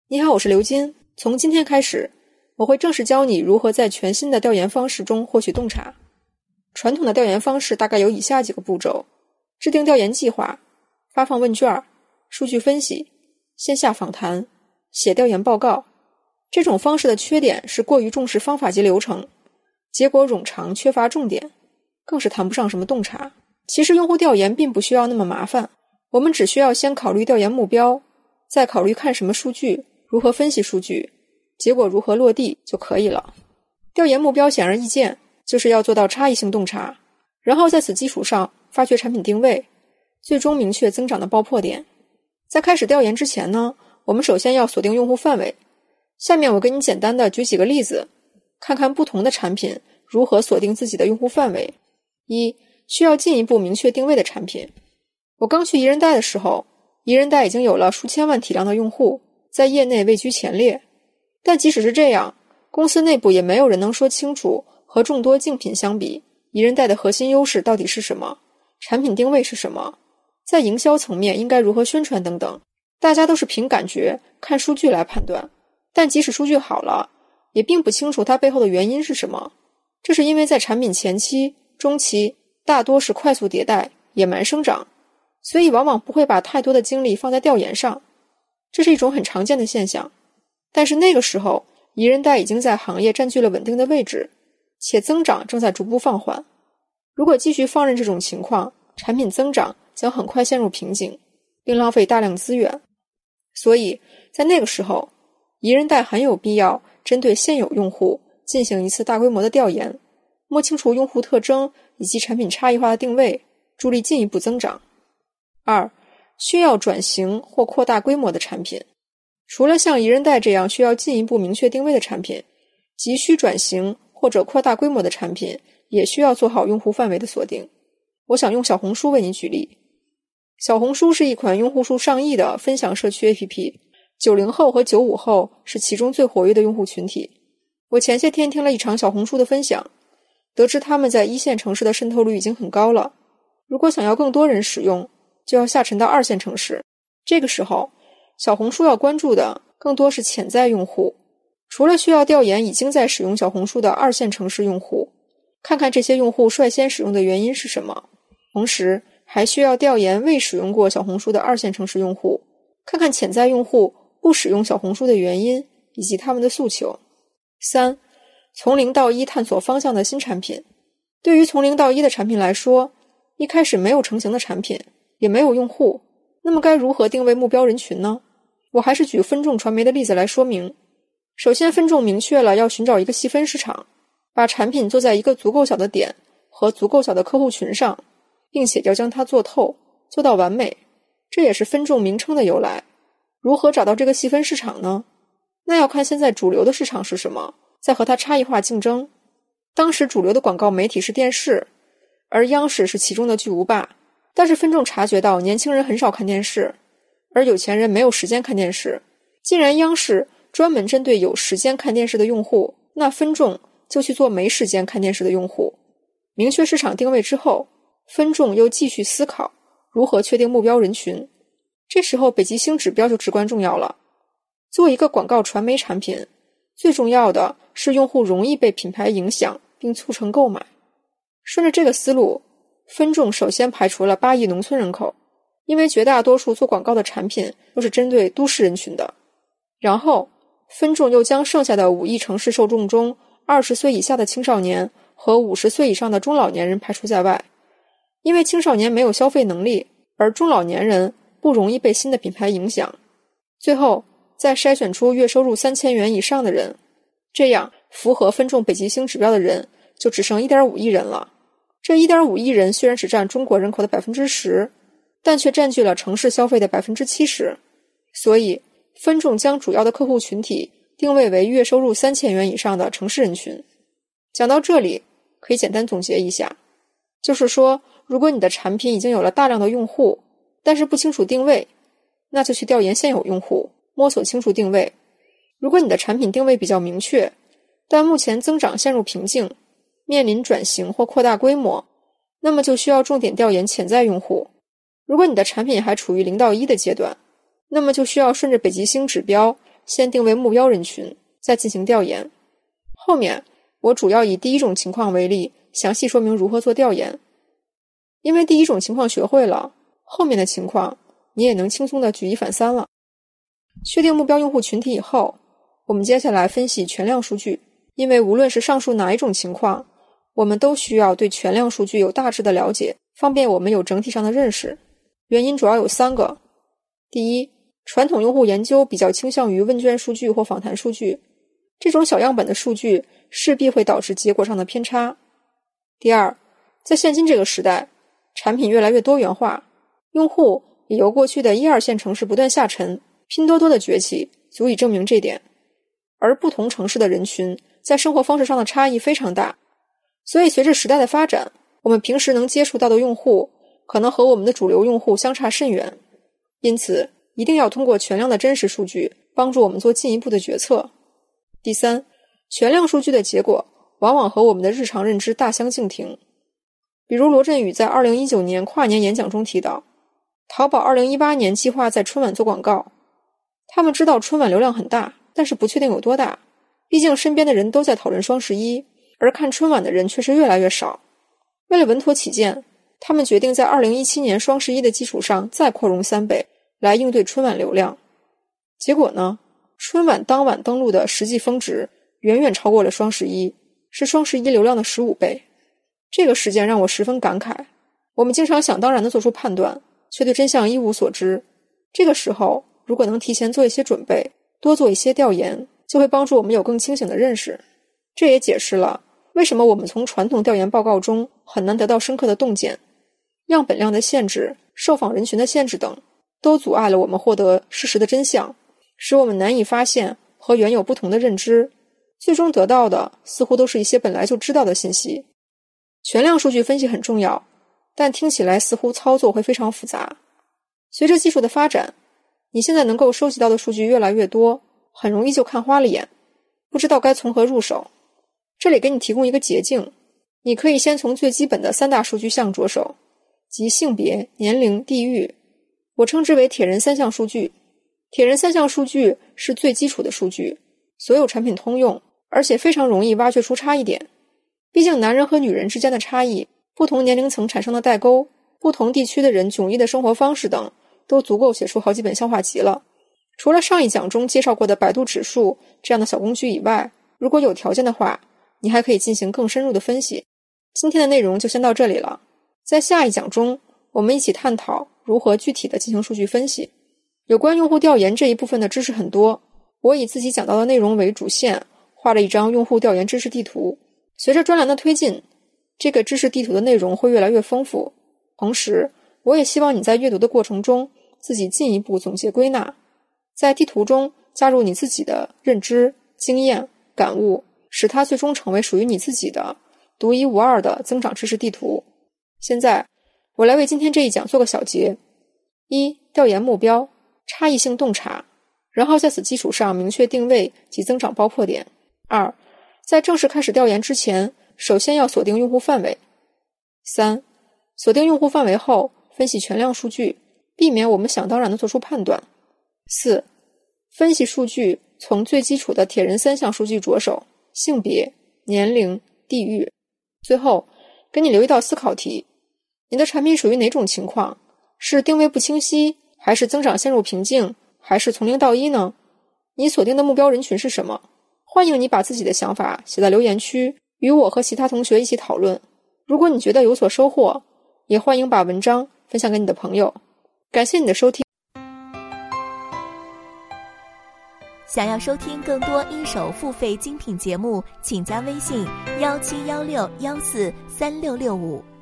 你好，我是刘金。从今天开始，我会正式教你如何在全新的调研方式中获取洞察。传统的调研方式大概有以下几个步骤：制定调研计划、发放问卷、数据分析、线下访谈、写调研报告。这种方式的缺点是过于重视方法及流程，结果冗长，缺乏重点，更是谈不上什么洞察。其实用户调研并不需要那么麻烦，我们只需要先考虑调研目标，再考虑看什么数据，如何分析数据，结果如何落地就可以了。调研目标显而易见，就是要做到差异性洞察，然后在此基础上发掘产品定位，最终明确增长的爆破点。在开始调研之前呢，我们首先要锁定用户范围。下面我给你简单的举几个例子，看看不同的产品如何锁定自己的用户范围。一、需要进一步明确定位的产品。我刚去宜人贷的时候，宜人贷已经有了数千万体量的用户，在业内位居前列。但即使是这样，公司内部也没有人能说清楚和众多竞品相比，宜人贷的核心优势到底是什么，产品定位是什么，在营销层面应该如何宣传等等。大家都是凭感觉，看数据来判断。但即使数据好了，也并不清楚它背后的原因是什么。这是因为在产品前期、中期大多是快速迭代、野蛮生长，所以往往不会把太多的精力放在调研上。这是一种很常见的现象。但是那个时候，宜人贷已经在行业占据了稳定的位置，且增长正在逐步放缓。如果继续放任这种情况，产品增长将很快陷入瓶颈，并浪费大量资源。所以在那个时候，宜人贷很有必要针对现有用户进行一次大规模的调研，摸清楚用户特征以及产品差异化的定位，助力进一步增长。二、需要转型或扩大规模的产品。除了像宜人贷这样需要进一步明确定位的产品，急需转型或者扩大规模的产品也需要做好用户范围的锁定。我想用小红书为你举例。小红书是一款用户数上亿的分享社区 APP，90后和95后是其中最活跃的用户群体。我前些天听了一场小红书的分享，得知他们在一线城市的渗透率已经很高了，如果想要更多人使用，就要下沉到2线城市。这个时候，小红书要关注的更多是潜在用户，除了需要调研已经在使用小红书的2线城市用户，看看这些用户率先使用的原因是什么，同时还需要调研未使用过小红书的2线城市用户，看看潜在用户不使用小红书的原因以及他们的诉求。3、从0到1探索方向的新产品。对于从0到1的产品来说，一开始没有成型的产品，也没有用户，那么该如何定位目标人群呢？我还是举分众传媒的例子来说明。首先，分众明确了要寻找一个细分市场，把产品做在一个足够小的点和足够小的客户群上，并且要将它做透，做到完美。这也是分众名称的由来。如何找到这个细分市场呢？那要看现在主流的市场是什么，再和它差异化竞争。当时主流的广告媒体是电视，而央视是其中的巨无霸。但是分众察觉到年轻人很少看电视，而有钱人没有时间看电视。既然央视专门针对有时间看电视的用户，那分众就去做没时间看电视的用户。明确市场定位之后，分众又继续思考如何确定目标人群。这时候北极星指标就至关重要了。做一个广告传媒产品，最重要的是用户容易被品牌影响并促成购买。顺着这个思路，分众首先排除了8亿农村人口，因为绝大多数做广告的产品都是针对都市人群的。然后分众又将剩下的5亿城市受众中20岁以下的青少年和50岁以上的中老年人排除在外，因为青少年没有消费能力，而中老年人不容易被新的品牌影响。最后再筛选出月收入3000元以上的人，这样符合分众北极星指标的人就只剩 1.5 亿人了。这 1.5 亿人虽然只占中国人口的 10%， 但却占据了城市消费的 70%。 所以分众将主要的客户群体定位为月收入3000元以上的城市人群。讲到这里，可以简单总结一下，就是说，如果你的产品已经有了大量的用户，但是不清楚定位，那就去调研现有用户，摸索清楚定位。如果你的产品定位比较明确，但目前增长陷入瓶颈，面临转型或扩大规模，那么就需要重点调研潜在用户。如果你的产品还处于0到1的阶段，那么就需要顺着北极星指标先定为目标人群，再进行调研。后面我主要以第一种情况为例，详细说明如何做调研。因为第一种情况学会了，后面的情况你也能轻松地举一反三了。确定目标用户群体以后，我们接下来分析全量数据。因为无论是上述哪一种情况，我们都需要对全量数据有大致的了解，方便我们有整体上的认识。原因主要有3个。第一，传统用户研究比较倾向于问卷数据或访谈数据，这种小样本的数据势必会导致结果上的偏差。第二，在现今这个时代，产品越来越多元化，用户也由过去的1、2线城市不断下沉，拼多多的崛起足以证明这点。而不同城市的人群在生活方式上的差异非常大，所以随着时代的发展，我们平时能接触到的用户可能和我们的主流用户相差甚远。因此一定要通过全量的真实数据帮助我们做进一步的决策。第三，全量数据的结果往往和我们的日常认知大相径庭。比如罗振宇在2019年跨年演讲中提到，淘宝2018年计划在春晚做广告，他们知道春晚流量很大，但是不确定有多大，毕竟身边的人都在讨论双11，而看春晚的人却是越来越少。为了稳妥起见，他们决定在2017年双11的基础上再扩容3倍，来应对春晚流量。结果呢，春晚当晚登录的实际峰值远远超过了双11，是双11流量的15倍。这个事件让我十分感慨，我们经常想当然地做出判断，却对真相一无所知。这个时候如果能提前做一些准备，多做一些调研，就会帮助我们有更清醒的认识。这也解释了为什么我们从传统调研报告中很难得到深刻的洞见。样本量的限制、受访人群的限制等，都阻碍了我们获得事实的真相，使我们难以发现和原有不同的认知，最终得到的似乎都是一些本来就知道的信息。全量数据分析很重要，但听起来似乎操作会非常复杂。随着技术的发展，你现在能够收集到的数据越来越多，很容易就看花了眼，不知道该从何入手。这里给你提供一个捷径，你可以先从最基本的3大数据项着手，即性别、年龄、地域，我称之为铁人3项数据。铁人3项数据是最基础的数据，所有产品通用，而且非常容易挖掘出差异点。毕竟男人和女人之间的差异，不同年龄层产生的代沟，不同地区的人迥异的生活方式等，都足够写出好几本笑话集了。除了上一讲中介绍过的百度指数这样的小工具以外，如果有条件的话，你还可以进行更深入的分析。今天的内容就先到这里了，在下一讲中，我们一起探讨如何具体的进行数据分析。有关用户调研这一部分的知识很多，我以自己讲到的内容为主线，画了一张用户调研知识地图。随着专栏的推进，这个知识地图的内容会越来越丰富。同时，我也希望你在阅读的过程中自己进一步总结归纳，在地图中加入你自己的认知、经验、感悟，使它最终成为属于你自己的独一无二的增长知识地图。现在我来为今天这一讲做个小结。1、调研目标，差异性洞察，然后在此基础上明确定位及增长爆破点。2、在正式开始调研之前，首先要锁定用户范围。3、锁定用户范围后，分析全量数据，避免我们想当然地做出判断。4、分析数据从最基础的铁人3项数据着手，性别、年龄、地域。最后给你留一道思考题，你的产品属于哪种情况？是定位不清晰，还是增长陷入瓶颈，还是从0到1呢？你锁定的目标人群是什么？欢迎你把自己的想法写在留言区，与我和其他同学一起讨论。如果你觉得有所收获，也欢迎把文章分享给你的朋友。感谢你的收听。 想要收听更多一手付费精品节目，请加微信1716143665。